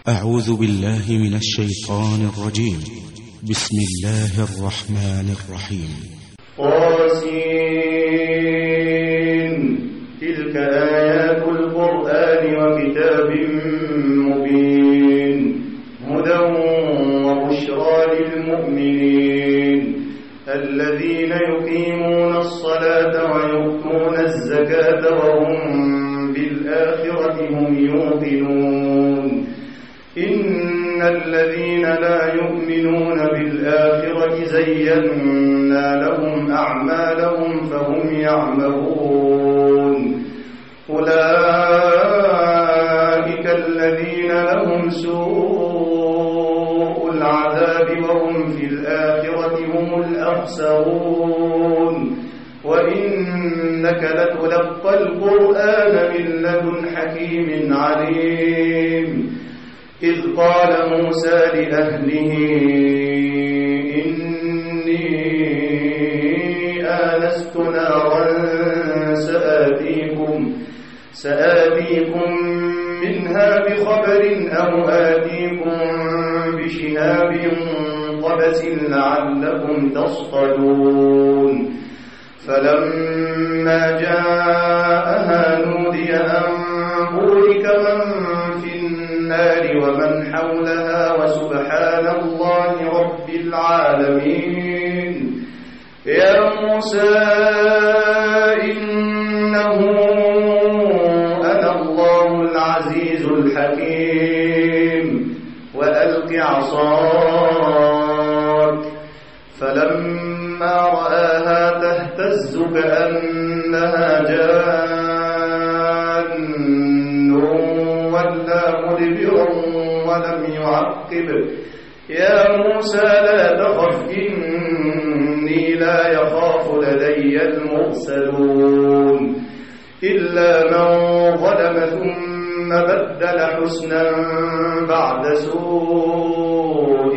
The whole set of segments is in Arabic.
أعوذ بالله من الشيطان الرجيم. بسم الله الرحمن الرحيم. طاسين. تلك آيات القرآن وكتاب مبين هدى وبشرى للمؤمنين الذين يقيمون الصلاة ويؤتون الزكاة وهم بالآخرة هم يوقنون. إن الذين لا يؤمنون بالآخرة زينا لهم أعمالهم فهم يعمهون. أولئك الذين لهم سوء العذاب وهم في الآخرة هم الأخسرون. وإنك لتلقى القرآن من لدن حكيم عليم. إذ قال موسى لأهله إني آنست نارا سآتيكم منها بخبر أو آتيكم بشهاب قبس لعلكم تصطلون. فلما جاءها نودي أن بورك من في النار ومن حولها وسبحان الله رب العالمين. يا موسى إنه أنا الله العزيز الحكيم وألق عصاك. فلما رآها تهتز كأنها جان ولا مدبرا ولم يعقب. يا موسى لا تخف إني لا يخاف لدي المرسلون. إلا من ظلم ثم بدل حسنا بعد سوء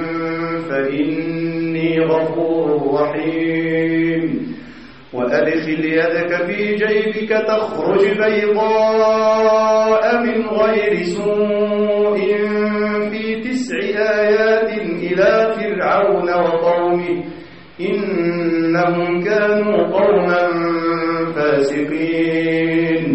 فإني غفور رحيم. وأدخل يدك في جيبك تخرج بيضاء من غير سوء في 9 آيات إلى فرعون وقومه إنهم كانوا قوما فاسقين.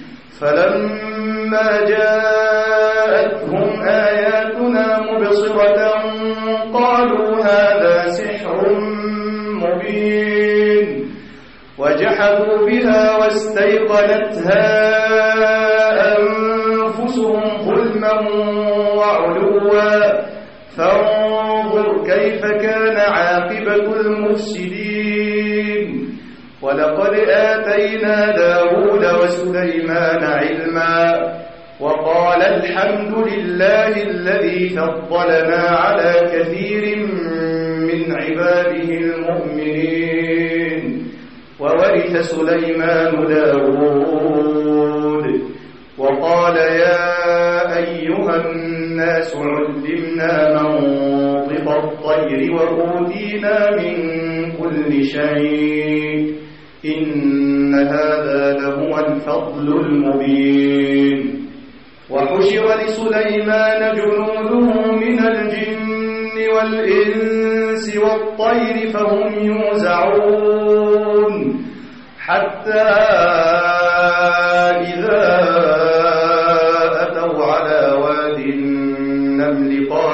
فلما جاءتهم آياتنا مبصرة قالوا هذا سحر مبين. وجحدوا بها واستيقنتها أنفسهم ظلما وعلوا فانظر كيف كان عاقبة المفسدين. ولقد آتينا داود وسليمان علما وقال الحمد لله الذي فضلنا على كثير من عباده المؤمنين. وورث سليمان داود وقال يا أيها الناس علمنا منطق الطير وأوتينا من كل شيء إن هذا لهو الفضل المبين. وحشر لسليمان جنوده من الجن والإنس والطير فهم يوزعون. حتى إذا أتوا على واد النمل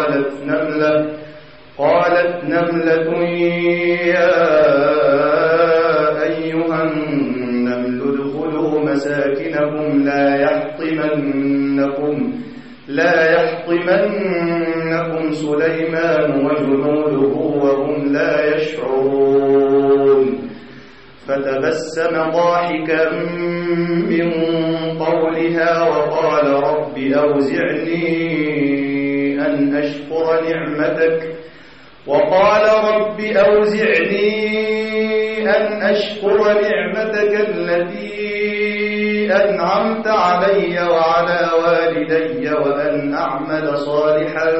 قالت نملة يا أيها النمل ادخلوا مساكنكم لا يحطمنكم سليمان وجنوده وهم لا يشعرون. فتبسم ضاحكا من قولها وقال رب أوزعني أن أشكر نعمتك التي أنعمت علي وعلى والدي وأن أعمل صالحا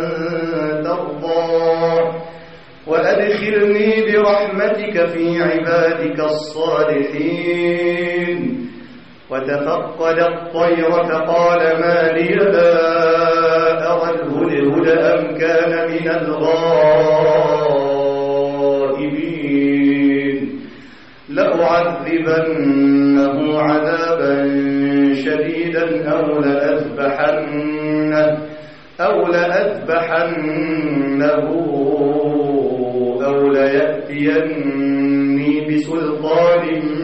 ترضاه وأدخلني برحمتك في عبادك الصالحين. وتفقد الطير فقال ما لي لا أرى من الغائبين لأعذبنه عذابا شديدا أو لأذبحنه أو ليأتيني بسلطان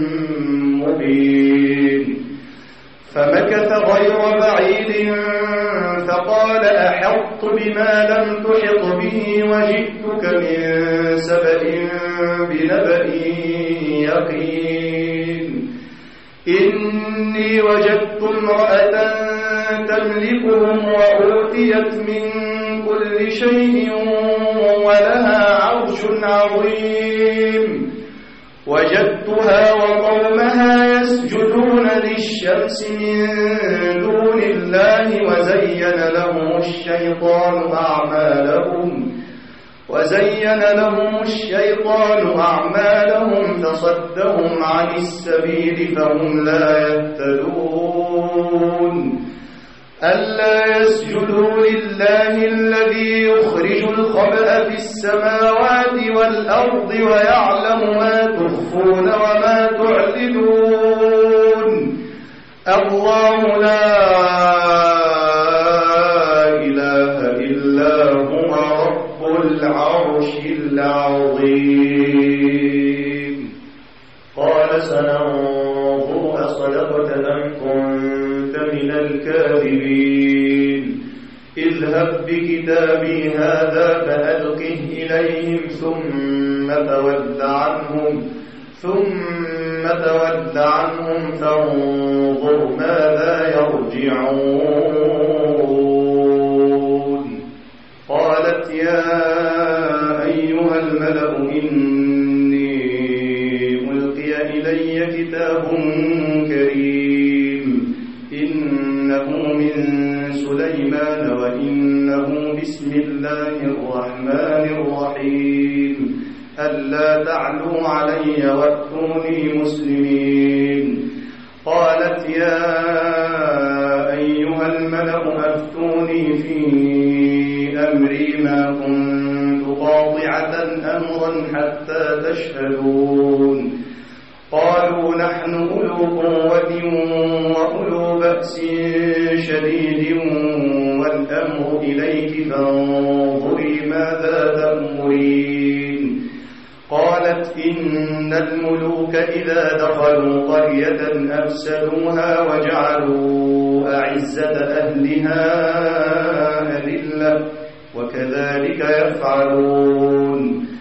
مبين فمكث غير بعيد فقال أحطت بما لم تحط به وجئتك من سبأ بنبأ يقين إني وجدت امرأة تملكهم وأوتيت من كل شيء ولها عرش عظيم وجدتها وقومها يسجدون للشمس من دون الله وزين لهم الشيطان أعمالهم فصدهم عن السبيل فهم لا يهتدون ألا يسجدوا لله الذي يخرج الخبأ في السماوات والأرض ويعلم ما تخفون وما تعلنون الله لا إله إلا هو رب العرش العظيم قال سننظر أصدقت أم كنت من الكاذبين اذهب بكتابي هذا فألقه إليهم ثم تول عنهم فانظر ماذا يرجعون قالت يا أيها الملأ إني ألقي إلي كتاب كريم إنه من سليمان وإنه بسم الله الرحمن الرحيم ألا تعلوا علي وأتوني مسلمين قالت يا أيها الملأ أفتوني في أمري ما كنت قاطعة أمرا حتى تشهدون قالوا نحن أولو قوة وأولو بأس شديد والأمر إليك فانظري ماذا تأمرين قالت إن الملوك إذا دخلوا قرية أفسدوها وجعلوا أعزة أهلها أذلة وكذلك يفعلون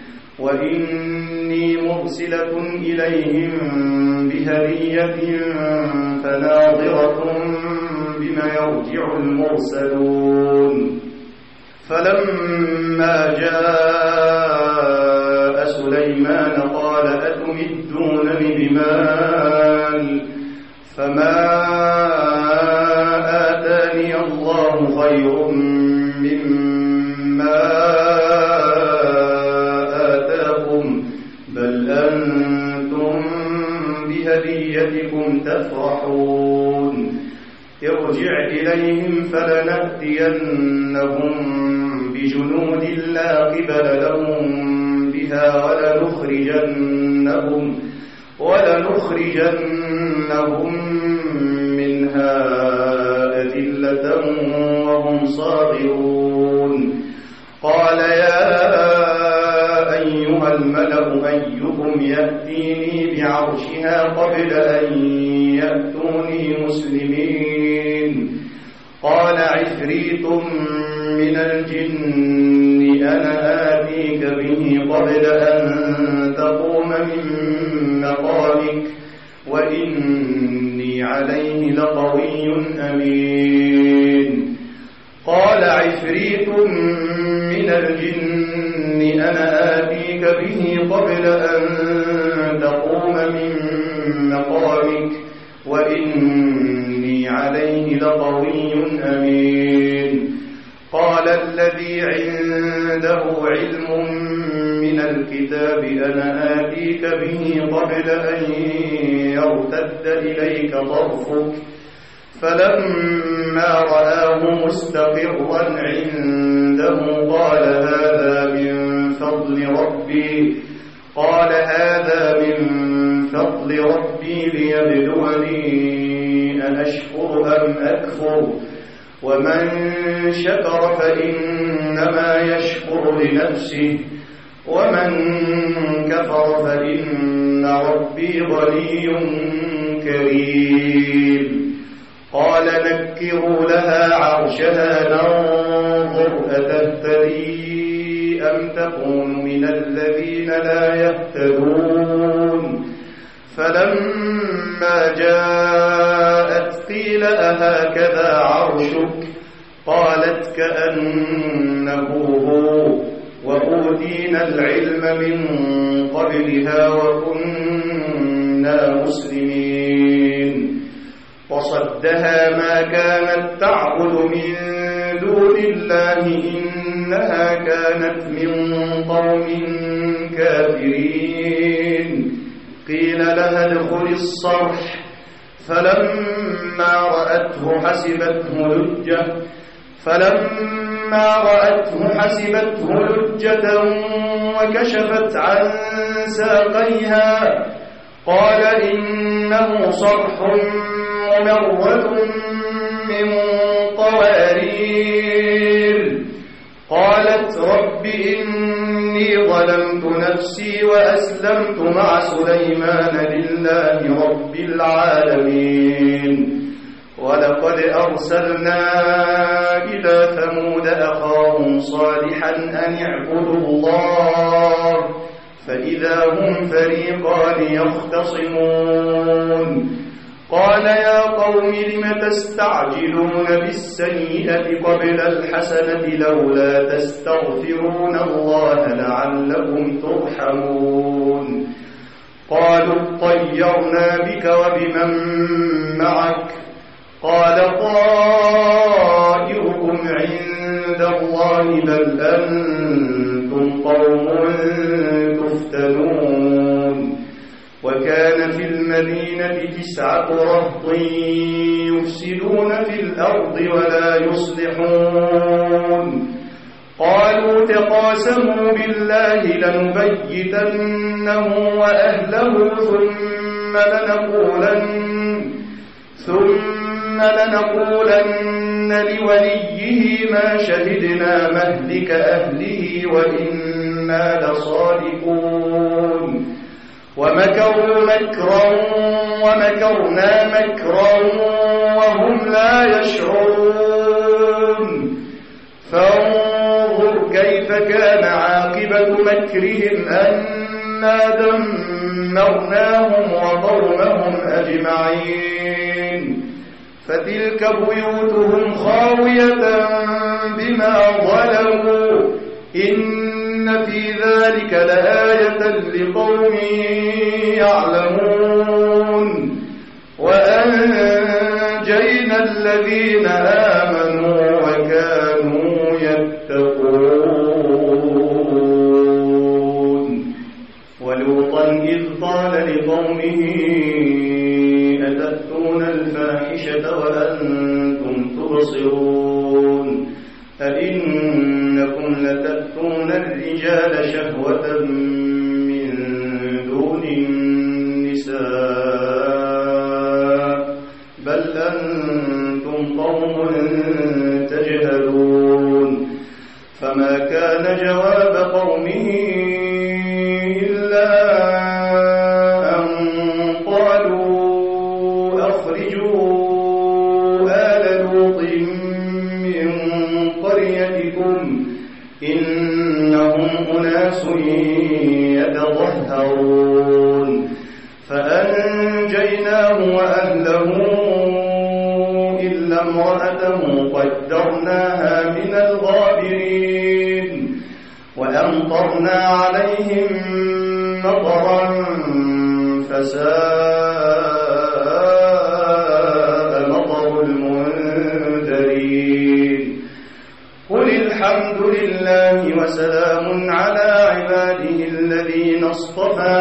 وإني مرسلة إليهم بهدية فناظرة بما يرجع المرسلون فلما جاء سليمان قال أتمدونني بمال فما آتاني الله خير مما آتاكم بل أنتم بهديتكم تفرحون ارجع إليهم فلنأتينهم بجنود لا قبل لهم بها ولنخرجنهم منها أذلة وهم صاغرون قال يا أيها الملأ أيكم يأتيني بعرشها قبل أن يأتوني مسلمين قال عفريت من الجن أنا آتيك به قبل أن تقوم من مقامك وإني عليه لقوي أمين قال عفريت من الجن أنا آتيك به قبل أن تقوم من مقامك وإني عليه لقوي أمين قال الذي عنده علم من الكتاب أنا آتيك به قبل أن يرتد إليك طرفك فلما رآه مستقرا عنده قال هذا فضل ربي قال هذا من فضل ربي ليبلوني أأشكر أم أكفر ومن شكر فإنما يشكر لنفسه ومن كفر فإن ربي غني كريم قال نكروا لها عرشها ننظر أتهتدي أم تكون من الذين لا يهتدون فلما جاءت قيل أهكذا عرشك قالت كأنه هو وأوتينا العلم من قبلها وكنا مسلمين وصدها ما كانت تعبد من دون الله إنها كانت من قوم كافرين قيل لها ادخل الصرح فلما رأته حسبته لجة وكشفت عن ساقيها قال إنه صرح ممرد من قوارير قالت رب إني ظلمت نفسي وأسلمت مع سليمان لله رب العالمين ولقد أرسلنا إلى ثمود أخاهم صالحا أن اعبدوا الله فإذا هم فريقان يختصمون قال يا قوم لم تستعجلون بالسيئة قبل الحسنة لولا تستغفرون الله لعلكم ترحمون قالوا اطيرنا بك وبمن معك قال طائركم عند الله بل أنتم قوم تفتنون وكان في المدينة 9 رهط يفسدون في الأرض ولا يصلحون قالوا تقاسموا بالله لنبيتنه وأهله ثم لنقولن لوليه ما شهدنا مهلك أهله وإنا لصادقون ومكروا مكرا ومكرنا مكرا وهم لا يشعرون فانظر كيف كان عاقبة مكرهم أنا دمرناهم وقومهم أجمعين فتلك بيوتهم خاوية بما ظلموا إن في ذلك لآية لقوم يعلمون وأنجينا الذين آمنوا وكانوا يتقون ولوطا إذ قال لقومه أتأتون الفاحشة وأنتم تبصرون أئنكم لتأتون الرجال شهوة من دون النساء بل أنتم قوم تجهلون فما كان جواب قومه إلا أن قالوا أخرجوا آل لوط من قريتكم إنهم أناس يتطهرون فأنجيناه وأهله إلا امرأته قدرناها من الغابرين وأمطرنا عليهم مطرا فساء مطر المنذرين قل الحمد لله وسلام على عباده الذين اصطفى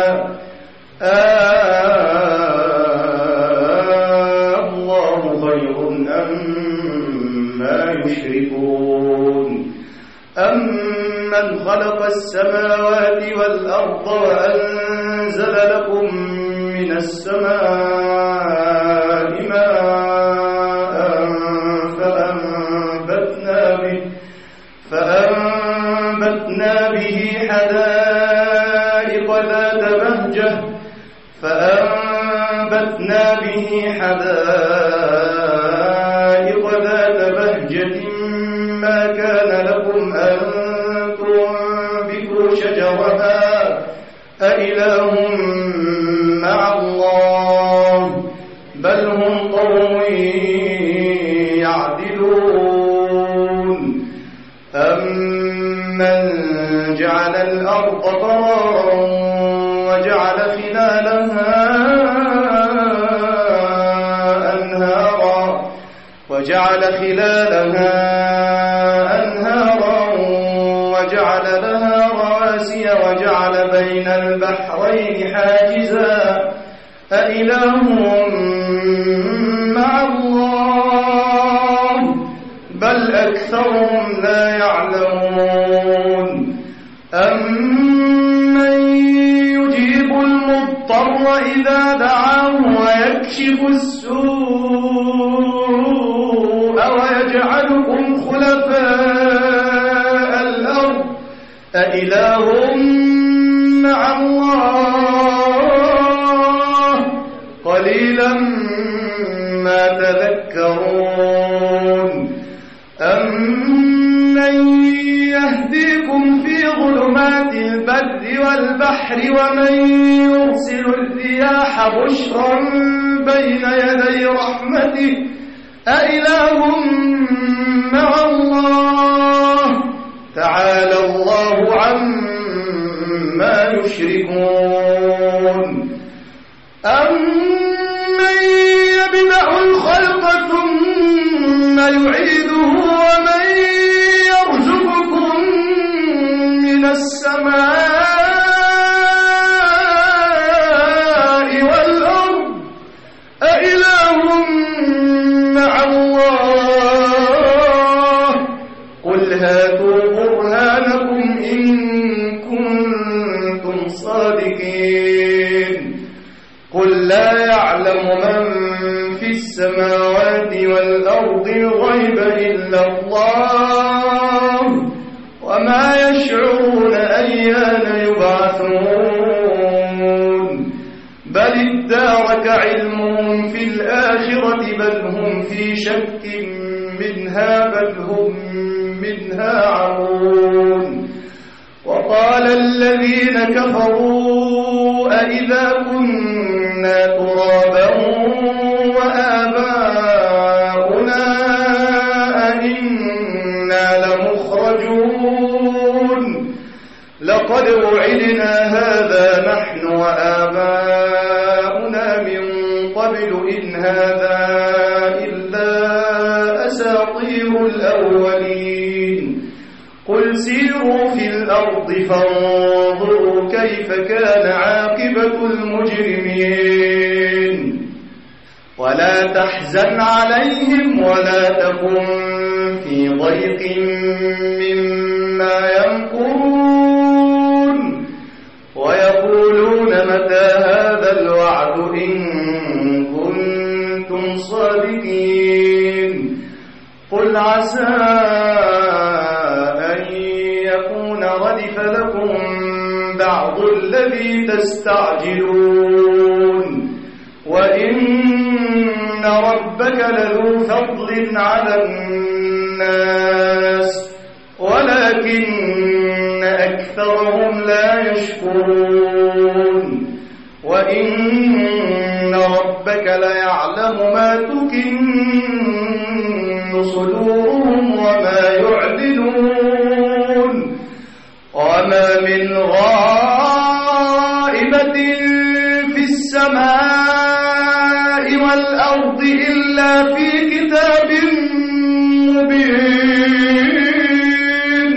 الله خير أما يشركون أمن أَمَّنْ خَلَقَ السَّمَاوَاتِ وَالْأَرْضَ وَأَنزَلَ لَكُم مِّنَ السَّمَاءِ مَاءً فَأَنبَتْنَا بِهِ حَدَائِقَ ذَاتَ بَهْجَةٍ مَا كَانَ لَكُمْ أَن تُنبِتُوا شَجَرَهَا أَإِلَٰهٌ مَّعَ اللَّهِ بَلْ هُمْ قَوْمٌ يَعْدِلُونَ أَمَّن جَعَلَ الْأَرْضَ قَرَارًا وَجَعَلَ خِلَالَهَا أنهارا وجعل لها رواسي وجعل بين البحرين حاجزا أإله مع الله بل أكثرهم لا يعلمون أمن يجيب المضطر إذا دعاه ويكشف السوء ويجعلكم خلفاء الأرض أإله مع الله قليلا ما تذكرون أمن يهديكم في ظلمات البر والبحر ومن يرسل الرياح بشرا بين يدي رحمته أإله مع الله تعالى الله عما يشركون أمن يبدأ الخلق ثم يعيده ومن يرزقكم من السماء والأرض أإله مع الله قل هاتوا برهانكم إن كنتم صادقين قل لا يعلم من في السماوات والأرض الغيب إلا الله وما يشعرون أيان يبعثون بل ادارك علمهم في الآخرة بل هم في شك منها بل هم منها عمون وقال الذين كفروا أئذا كنا ترابا وآباؤنا أئنا لمخرجون لقد وعدنا هذا نحن وآباؤنا من قبل إن هذا إلا أساطير الأولين قل سيروا في الأرض فانظروا كيف كان عاقبة المجرمين ولا تحزن عليهم ولا تكن في ضيق مما يمكرون ويقولون متى هذا الوعد إن كنتم صادقين قل عسى أن يكون ردف لكم بعض الذي تستعجلون وإن ربك لذو فضل على الناس ولكن أكثرهم لا يشكرون وإن ربك ليعلم ما تكن صدورهم وما يعلنون وما من غائبة في السماء والأرض إلا في كتاب مبين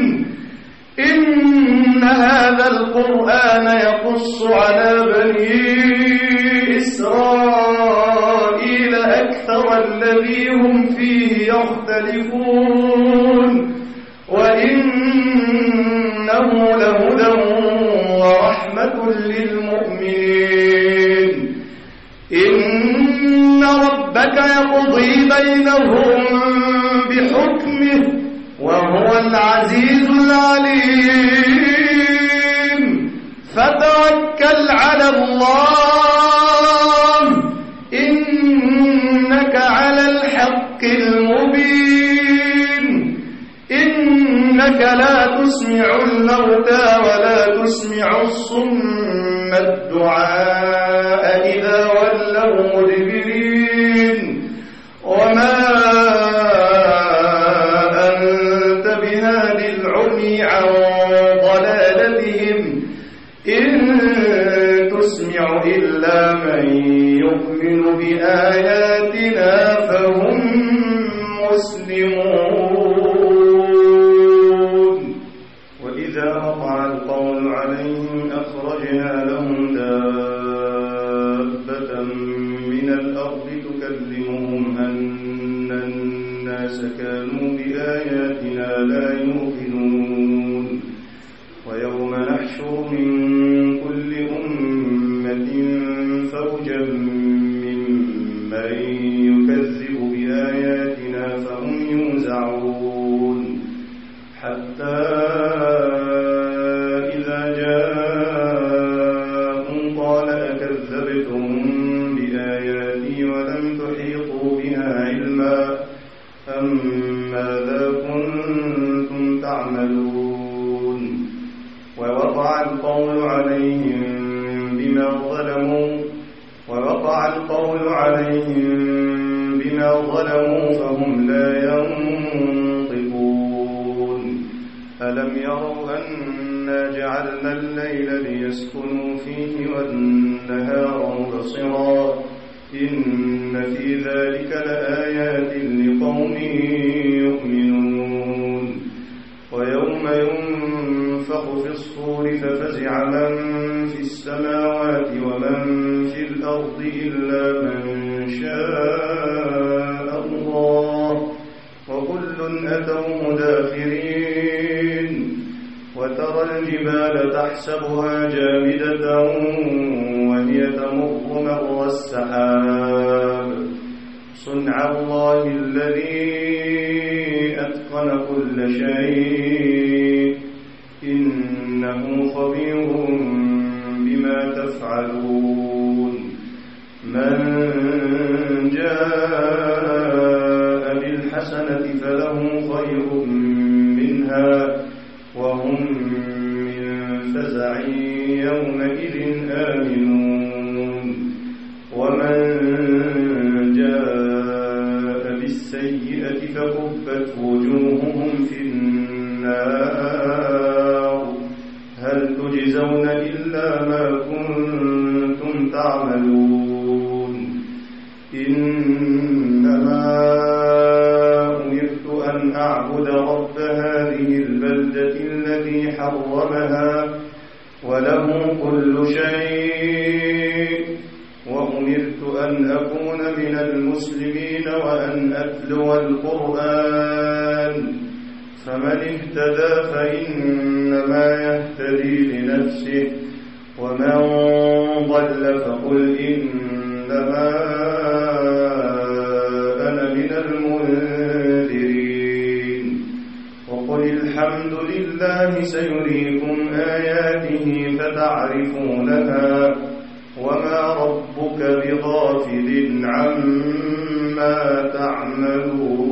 إن هذا القرآن يقص على بني إسرائيل أكثر الذي هم فيه يختلفون وإنه إنه لهدى ورحمة للمؤمنين إن ربك يقضي بينهم بحكمه وهو العزيز العليم فتوكل على الله إنك على الحق المبين إنك لا تسمع الموتى ولا تسمع الصم الدعاء إذا ولوا مدبرين وما أنت بهاد العمي عن ضلالتهم إن تسمع إلا من يؤمن بآياتنا فهم مسلمون وإذا وقع القول عليهم أخرجنا لهم دابة من الأرض تكلمهم أن الناس كانوا بآياتنا لا يوقنون ويوم نحشر من كل أمة فوجا ممن يكذب بآياتنا فهم يوزعون حتى إذا جاءوا قال أكذبتم بآياتي ولم تحيطوا بها علما أم ماذا كنتم تعملون ووقع القول عليهم بما ظلموا فهم لا ينطقون ألم يروا أنا جعلنا الليل ليسكنوا فيه والنهار مبصرا إن في ذلك لآيات لقوم يؤمنون ويوم ينفخ في الصور ففزع من في السماوات ومن في الأرض إلا من شاء الله وكل أتوه داخرين وترى الجبال تحسبها جامدة وهي تمر مر السحاب صنع الله الذي أتقن كل شيء إنه خبير بما تفعلون من جاء بالحسنة فله خير منها وهم من فزع يومئذ آمنون ومن جاء بالسيئة فكبت وجوههم في النار هل تجزون إلا ما كنتم تعملون إنما أمرت أن أعبد رب هذه البلدة الذي حرمها وله كل شيء وأمرت أن أكون من المسلمين وأن أتلو القرآن فمن اهتدى فإنما يهتدي لنفسه ومن ضل فقل إنما أنا من المنذرين وقل الحمد لله سيريكم آياته فتعرفونها وما ربك بغافل عما تعملون